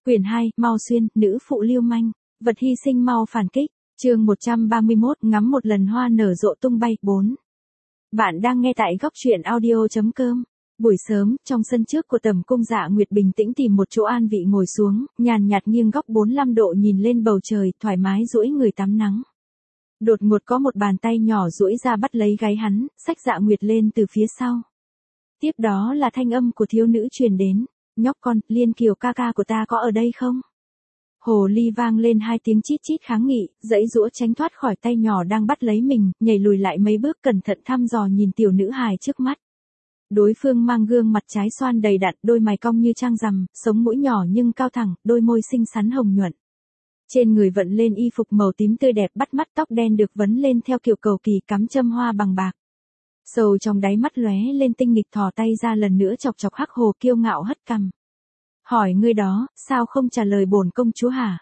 Quyển 2, Mau Xuyên, nữ phụ lưu manh, vật hy sinh mau phản kích, chương 131, ngắm một lần hoa nở rộ tung bay, 4. Bạn đang nghe tại góc truyện audio.com. Buổi sớm, trong sân trước của Tầm Cung Dạ Nguyệt bình tĩnh tìm một chỗ an vị ngồi xuống, nhàn nhạt nghiêng góc 45 độ nhìn lên bầu trời, thoải mái duỗi người tắm nắng. Đột ngột có một bàn tay nhỏ duỗi ra bắt lấy gáy hắn, xách Dạ Nguyệt lên từ phía sau. Tiếp đó là thanh âm của thiếu nữ truyền đến. Nhóc con, Liên Kiều ca ca của ta có ở đây không? Hồ ly vang lên hai tiếng chít chít kháng nghị, giãy giũa tránh thoát khỏi tay nhỏ đang bắt lấy mình, nhảy lùi lại mấy bước cẩn thận thăm dò nhìn tiểu nữ hài trước mắt. Đối phương mang gương mặt trái xoan đầy đặn, đôi mày cong như trăng rằm, sống mũi nhỏ nhưng cao thẳng, đôi môi xinh xắn hồng nhuận. Trên người vận lên y phục màu tím tươi đẹp, bắt mắt, tóc đen được vấn lên theo kiểu cầu kỳ, cắm châm hoa bằng bạc. Sầu trong đáy mắt lóe lên tinh nghịch, thò tay ra lần nữa chọc chọc Hắc Hồ kiêu ngạo hất cằm. Hỏi ngươi đó, sao không trả lời bổn công chúa hả?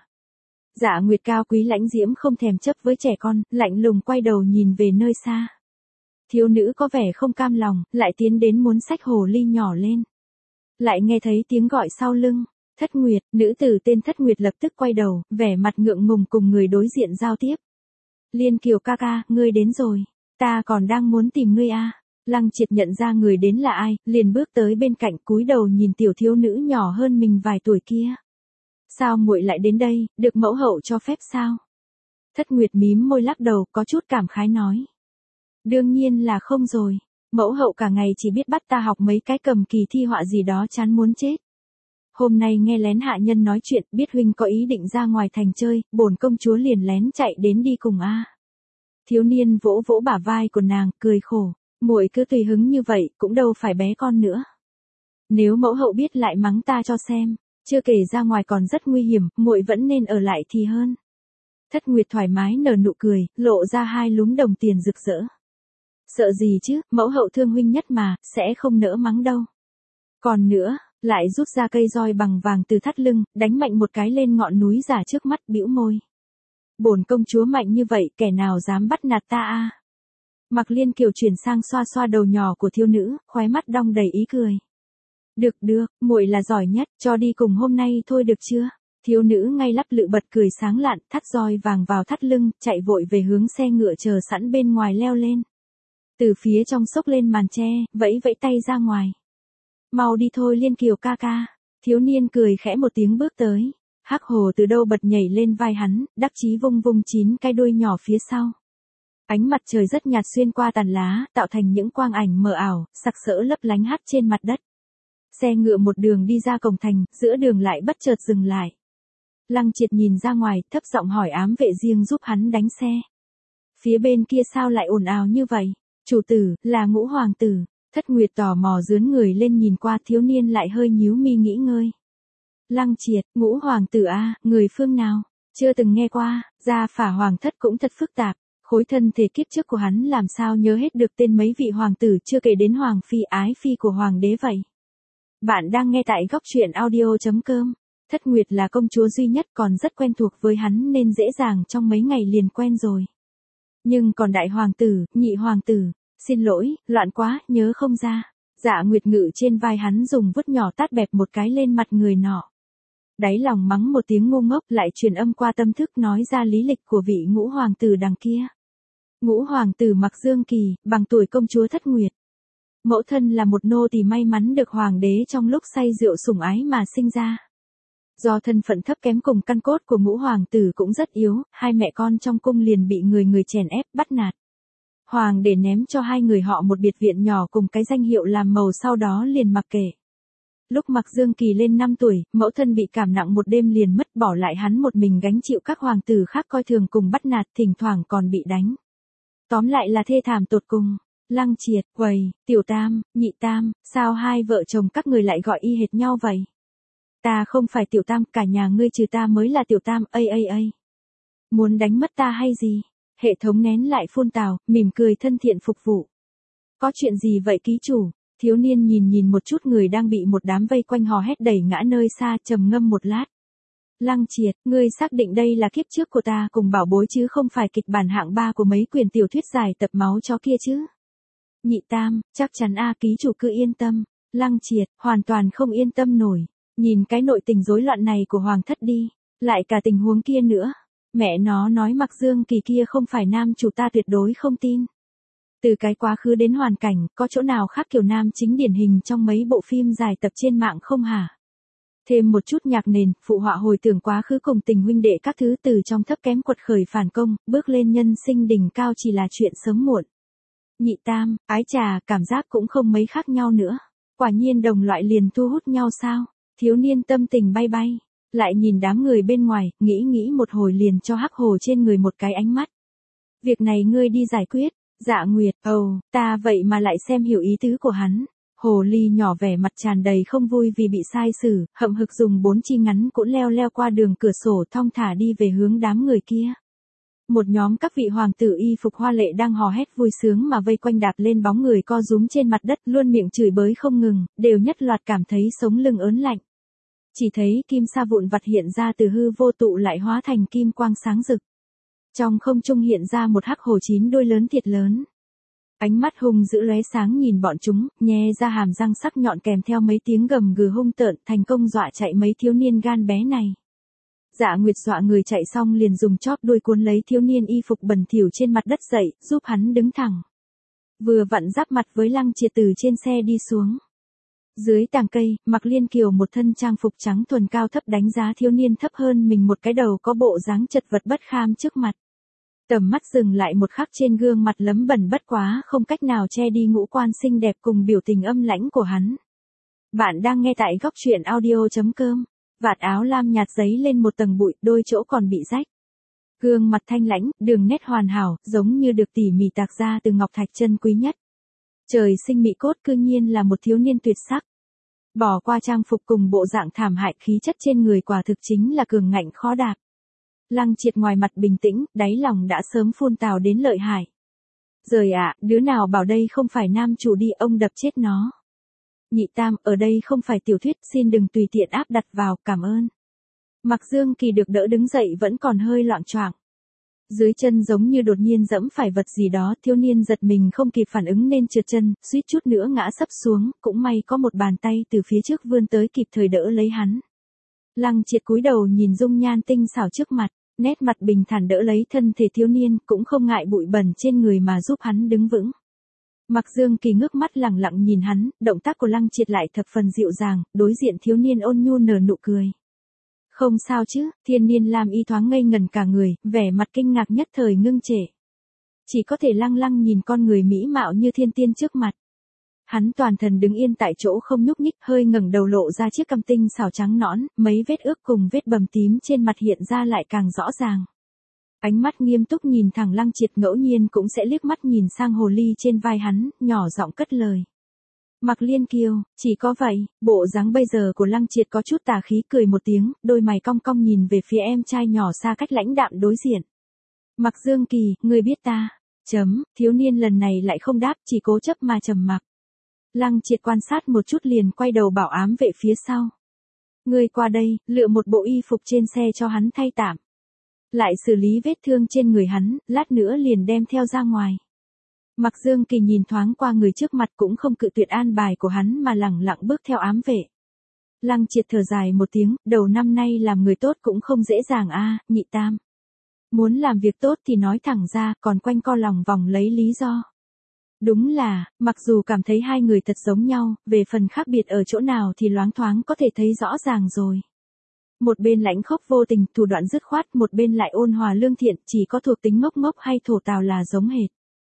Dạ Nguyệt cao quý lãnh diễm không thèm chấp với trẻ con, lạnh lùng quay đầu nhìn về nơi xa. Thiếu nữ có vẻ không cam lòng, lại tiến đến muốn xách hồ ly nhỏ lên. Lại nghe thấy tiếng gọi sau lưng. Thất Nguyệt, nữ tử tên Thất Nguyệt lập tức quay đầu, vẻ mặt ngượng ngùng cùng người đối diện giao tiếp. Liên Kiều ca ca, ngươi đến rồi. Ta còn đang muốn tìm ngươi a. Lăng Triệt nhận ra người đến là ai, liền bước tới bên cạnh, cúi đầu nhìn tiểu thiếu nữ nhỏ hơn mình vài tuổi kia. Sao muội lại đến đây, được mẫu hậu cho phép sao? Thất Nguyệt mím môi lắc đầu, có chút cảm khái nói. Đương nhiên là không rồi, mẫu hậu cả ngày chỉ biết bắt ta học mấy cái cầm kỳ thi họa gì đó chán muốn chết. Hôm nay nghe lén hạ nhân nói chuyện, biết huynh có ý định ra ngoài thành chơi, bổn công chúa liền lén chạy đến đi cùng a. Thiếu niên vỗ vỗ bả vai của nàng, cười khổ, muội cứ tùy hứng như vậy, cũng đâu phải bé con nữa. Nếu mẫu hậu biết lại mắng ta cho xem, chưa kể ra ngoài còn rất nguy hiểm, muội vẫn nên ở lại thì hơn. Thất Nguyệt thoải mái nở nụ cười, lộ ra hai lúm đồng tiền rực rỡ. Sợ gì chứ, mẫu hậu thương huynh nhất mà, sẽ không nỡ mắng đâu. Còn nữa, lại rút ra cây roi bằng vàng từ thắt lưng, đánh mạnh một cái lên ngọn núi giả trước mắt, bĩu môi. Bổn công chúa mạnh như vậy, kẻ nào dám bắt nạt ta a? Mặc Liên Kiều chuyển sang xoa xoa đầu nhỏ của thiếu nữ, khóe mắt đong đầy ý cười. Được được, muội là giỏi nhất, cho đi cùng hôm nay thôi được chưa? Thiếu nữ ngay lắp lự bật cười sáng lạn, thắt roi vàng vào thắt lưng, chạy vội về hướng xe ngựa chờ sẵn bên ngoài leo lên. Từ phía trong xốc lên màn tre, vẫy vẫy tay ra ngoài. Mau đi thôi Liên Kiều ca ca. Thiếu niên cười khẽ một tiếng bước tới. Hắc Hồ từ đâu bật nhảy lên vai hắn, đắc chí vung vung 9 cái đuôi nhỏ phía sau. Ánh mặt trời rất nhạt xuyên qua tàn lá, tạo thành những quang ảnh mờ ảo, sặc sỡ lấp lánh hắt trên mặt đất. Xe ngựa một đường đi ra cổng thành, giữa đường lại bất chợt dừng lại. Lăng Triệt nhìn ra ngoài, thấp giọng hỏi ám vệ riêng giúp hắn đánh xe. Phía bên kia sao lại ồn ào như vậy? Chủ tử, là Ngũ hoàng tử. Thất Nguyệt tò mò dướn người lên nhìn qua, thiếu niên lại hơi nhíu mi nghĩ ngơi. Lăng Triệt, Ngũ hoàng tử a, người phương nào? Chưa từng nghe qua, gia phả hoàng thất cũng thật phức tạp. Khối thân thể kiếp trước của hắn làm sao nhớ hết được tên mấy vị hoàng tử, chưa kể đến hoàng phi ái phi của hoàng đế vậy. Bạn đang nghe tại góc truyện audio.com. Thất Nguyệt là công chúa duy nhất, còn rất quen thuộc với hắn nên dễ dàng trong mấy ngày liền quen rồi. Nhưng còn đại hoàng tử, nhị hoàng tử, xin lỗi, loạn quá, nhớ không ra. Dạ Nguyệt ngự trên vai hắn dùng vuốt nhỏ tát bẹp một cái lên mặt người nọ. Đáy lòng mắng một tiếng ngu ngốc, lại truyền âm qua tâm thức nói ra lý lịch của vị Ngũ hoàng tử đằng kia. Ngũ hoàng tử Mặc Dương Kỳ, bằng tuổi công chúa Thất Nguyệt. Mẫu thân là một nô tỳ may mắn được hoàng đế trong lúc say rượu sủng ái mà sinh ra. Do thân phận thấp kém cùng căn cốt của Ngũ hoàng tử cũng rất yếu, hai mẹ con trong cung liền bị người chèn ép, bắt nạt. Hoàng đế ném cho hai người họ một biệt viện nhỏ cùng cái danh hiệu làm màu, sau đó liền mặc kệ. Lúc Mặc Dương Kỳ lên 5 tuổi, mẫu thân bị cảm nặng một đêm liền mất, bỏ lại hắn một mình gánh chịu các hoàng tử khác coi thường cùng bắt nạt, thỉnh thoảng còn bị đánh. Tóm lại là thê thảm tột cùng. Lăng Triệt, quầy, tiểu tam, nhị tam, sao hai vợ chồng các người lại gọi y hệt nhau vậy? Ta không phải tiểu tam, cả nhà ngươi trừ ta mới là tiểu tam, ây. Muốn đánh mất ta hay gì? Hệ thống nén lại phun tào, mỉm cười thân thiện phục vụ. Có chuyện gì vậy ký chủ? Thiếu niên nhìn một chút người đang bị một đám vây quanh hò hét đẩy ngã nơi xa, trầm ngâm một lát. Lăng Triệt, ngươi xác định đây là kiếp trước của ta cùng bảo bối chứ không phải kịch bản hạng 3 của mấy quyển tiểu thuyết dài tập máu chó kia chứ? Nhị tam, chắc chắn a, ký chủ cứ yên tâm. Lăng Triệt, hoàn toàn không yên tâm nổi. Nhìn cái nội tình rối loạn này của Hoàng thất đi, lại cả tình huống kia nữa. Mẹ nó nói Mặc Dương Kỳ kia không phải nam chủ ta tuyệt đối không tin. Từ cái quá khứ đến hoàn cảnh, có chỗ nào khác kiểu nam chính điển hình trong mấy bộ phim dài tập trên mạng không hả? Thêm một chút nhạc nền, phụ họa hồi tưởng quá khứ cùng tình huynh đệ các thứ từ trong thấp kém quật khởi phản công, bước lên nhân sinh đỉnh cao chỉ là chuyện sớm muộn. Nhị tam, ái trà, cảm giác cũng không mấy khác nhau nữa. Quả nhiên đồng loại liền thu hút nhau sao? Thiếu niên tâm tình bay bay, lại nhìn đám người bên ngoài, nghĩ một hồi liền cho Hắc Hồ trên người một cái ánh mắt. Việc này ngươi đi giải quyết. Dạ Nguyệt, ta vậy mà lại xem hiểu ý tứ của hắn. Hồ ly nhỏ vẻ mặt tràn đầy không vui vì bị sai xử, hậm hực dùng 4 chi ngắn cũng leo qua đường cửa sổ thong thả đi về hướng đám người kia. Một nhóm các vị hoàng tử y phục hoa lệ đang hò hét vui sướng mà vây quanh đạp lên bóng người co rúm trên mặt đất luôn miệng chửi bới không ngừng, đều nhất loạt cảm thấy sống lưng ớn lạnh. Chỉ thấy kim sa vụn vặt hiện ra từ hư vô tụ lại hóa thành kim quang sáng rực. Trong không trung hiện ra một hắc hổ 9 đuôi lớn thiệt lớn. Ánh mắt hung dữ lóe sáng nhìn bọn chúng, nhe ra hàm răng sắc nhọn kèm theo mấy tiếng gầm gừ hung tợn, thành công dọa chạy mấy thiếu niên gan bé này. Dạ Nguyệt dọa người chạy xong liền dùng chóp đuôi cuốn lấy thiếu niên y phục bẩn thỉu trên mặt đất dậy, giúp hắn đứng thẳng. Vừa vặn giáp mặt với Lăng Triệt từ trên xe đi xuống. Dưới tàng cây, Mặc Liên Kiều một thân trang phục trắng thuần cao thấp đánh giá thiếu niên thấp hơn mình một cái đầu có bộ dáng chật vật bất kham trước mặt. Tầm mắt dừng lại một khắc trên gương mặt lấm bẩn bất quá không cách nào che đi ngũ quan xinh đẹp cùng biểu tình âm lãnh của hắn. Bạn đang nghe tại góc truyện audio.com. Vạt áo lam nhạt giấy lên một tầng bụi, đôi chỗ còn bị rách. Gương mặt thanh lãnh, đường nét hoàn hảo, giống như được tỉ mỉ tạc ra từ ngọc thạch chân quý nhất. Trời sinh mỹ cốt cư nhiên là một thiếu niên tuyệt sắc. Bỏ qua trang phục cùng bộ dạng thảm hại, khí chất trên người quả thực chính là cường ngạnh khó đạp. Lăng Triệt ngoài mặt bình tĩnh, đáy lòng đã sớm phun tào đến lợi hại. Giời ạ, đứa nào bảo đây không phải nam chủ đi, ông đập chết nó. Nhị tam, ở đây không phải tiểu thuyết, xin đừng tùy tiện áp đặt vào, cảm ơn. Mặc Dương Kỳ được đỡ đứng dậy vẫn còn hơi loạng choạng. Dưới chân giống như đột nhiên dẫm phải vật gì đó, thiếu niên giật mình không kịp phản ứng nên trượt chân, suýt chút nữa ngã sấp xuống, cũng may có một bàn tay từ phía trước vươn tới kịp thời đỡ lấy hắn. Lăng Triệt cúi đầu nhìn dung nhan tinh xảo trước mặt, nét mặt bình thản đỡ lấy thân thể thiếu niên, cũng không ngại bụi bẩn trên người mà giúp hắn đứng vững. Mặc Dương Kỳ ngước mắt lẳng lặng nhìn hắn, động tác của Lăng Triệt lại thập phần dịu dàng, đối diện thiếu niên ôn nhu nở nụ cười. Không sao chứ, thiên niên Lam Y thoáng ngây ngần cả người, vẻ mặt kinh ngạc nhất thời ngưng trệ. Chỉ có thể lăng lăng nhìn con người mỹ mạo như thiên tiên trước mặt. Hắn toàn thần đứng yên tại chỗ không nhúc nhích, hơi ngẩng đầu lộ ra chiếc cằm tinh xảo trắng nõn, mấy vết ước cùng vết bầm tím trên mặt hiện ra lại càng rõ ràng. Ánh mắt nghiêm túc nhìn thẳng Lăng Triệt, ngẫu nhiên cũng sẽ liếc mắt nhìn sang hồ ly trên vai hắn, nhỏ giọng cất lời. Mặc Liên Kiều, chỉ có vậy, bộ dáng bây giờ của Lăng Triệt có chút tà khí, cười một tiếng, đôi mày cong cong nhìn về phía em trai nhỏ xa cách lãnh đạm đối diện. Mặc Dương Kỳ, ngươi biết ta. Thiếu niên lần này lại không đáp, chỉ cố chấp mà trầm mặc. Lăng Triệt quan sát một chút liền quay đầu bảo ám vệ phía sau. Ngươi qua đây, lựa một bộ y phục trên xe cho hắn thay tạm. Lại xử lý vết thương trên người hắn, lát nữa liền đem theo ra ngoài. Mặc Dương Kỳ nhìn thoáng qua người trước mặt cũng không cự tuyệt an bài của hắn mà lẳng lặng bước theo ám vệ. Lăng Triệt thở dài một tiếng, đầu năm nay làm người tốt cũng không dễ dàng a, nhị tam. Muốn làm việc tốt thì nói thẳng ra, còn quanh co lòng vòng lấy lý do. Đúng là, mặc dù cảm thấy hai người thật giống nhau, về phần khác biệt ở chỗ nào thì loáng thoáng có thể thấy rõ ràng rồi. Một bên lãnh khốc vô tình, thủ đoạn dứt khoát, một bên lại ôn hòa lương thiện, chỉ có thuộc tính ngốc ngốc hay thổ tào là giống hệt.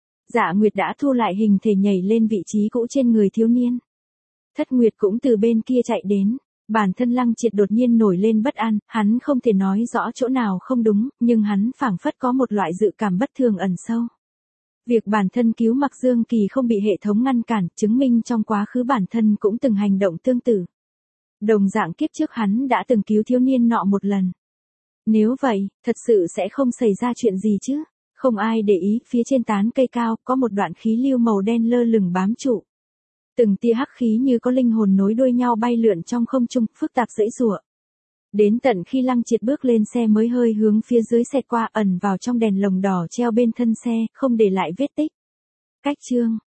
Dạ Nguyệt đã thu lại hình thể nhảy lên vị trí cũ trên người thiếu niên. Thất Nguyệt cũng từ bên kia chạy đến. Bản thân Lăng Triệt đột nhiên nổi lên bất an, hắn không thể nói rõ chỗ nào không đúng, nhưng hắn phảng phất có một loại dự cảm bất thường ẩn sâu. Việc bản thân cứu Mặc Dương Kỳ không bị hệ thống ngăn cản, chứng minh trong quá khứ bản thân cũng từng hành động tương tự. Đồng dạng kiếp trước hắn đã từng cứu thiếu niên nọ một lần. Nếu vậy, thật sự sẽ không xảy ra chuyện gì chứ? Không ai để ý, phía trên tán cây cao, có một đoạn khí lưu màu đen lơ lửng bám trụ. Từng tia hắc khí như có linh hồn nối đuôi nhau bay lượn trong không trung, phức tạp giãy giụa. Đến tận khi Lăng Triệt bước lên xe mới hơi hướng phía dưới xẹt qua, ẩn vào trong đèn lồng đỏ treo bên thân xe, không để lại vết tích. Cách chương